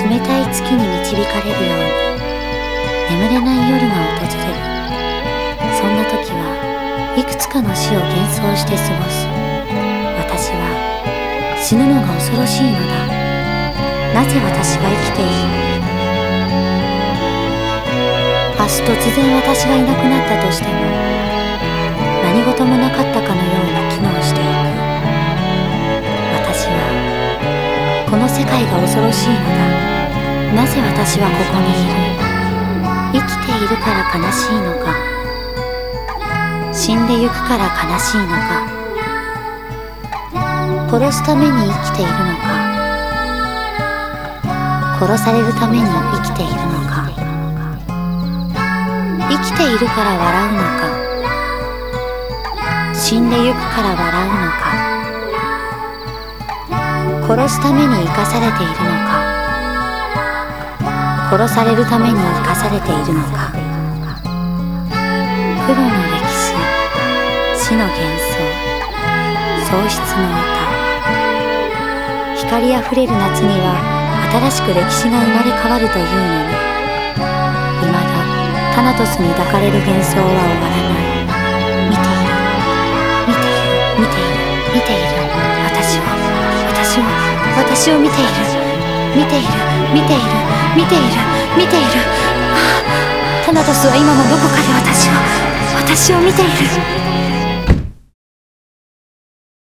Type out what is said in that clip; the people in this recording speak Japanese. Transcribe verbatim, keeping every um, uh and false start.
冷たい月に導かれるように眠れない夜が訪れる。そんな時はいくつかの死を幻想して過ごす。私は死ぬのが恐ろしいのだ。なぜ私が生きている？明日突然私がいなくなったとしても何事もなかったかのように機能していく。私はこの世界が恐ろしいのだ。なぜ私はここにいる？生きているから悲しいのか、死んでゆくから悲しいのか、殺すために生きているのか、殺されるために生きているのか、生きているから笑うのか、死んでゆくから笑うのか、殺すために生かされているのか、殺されるために生かされているのか。黒の歴史、死の幻想、喪失の歌。光あふれる夏には新しく歴史が生まれ変わるというのに、未だタナトスに抱かれる幻想は終わらない。見ている、見ている、見ている、見ている。私を、私を、私を見ている。見ている、見ている、見ている、見ている。タナトスは今もどこかで私を、私を見ている。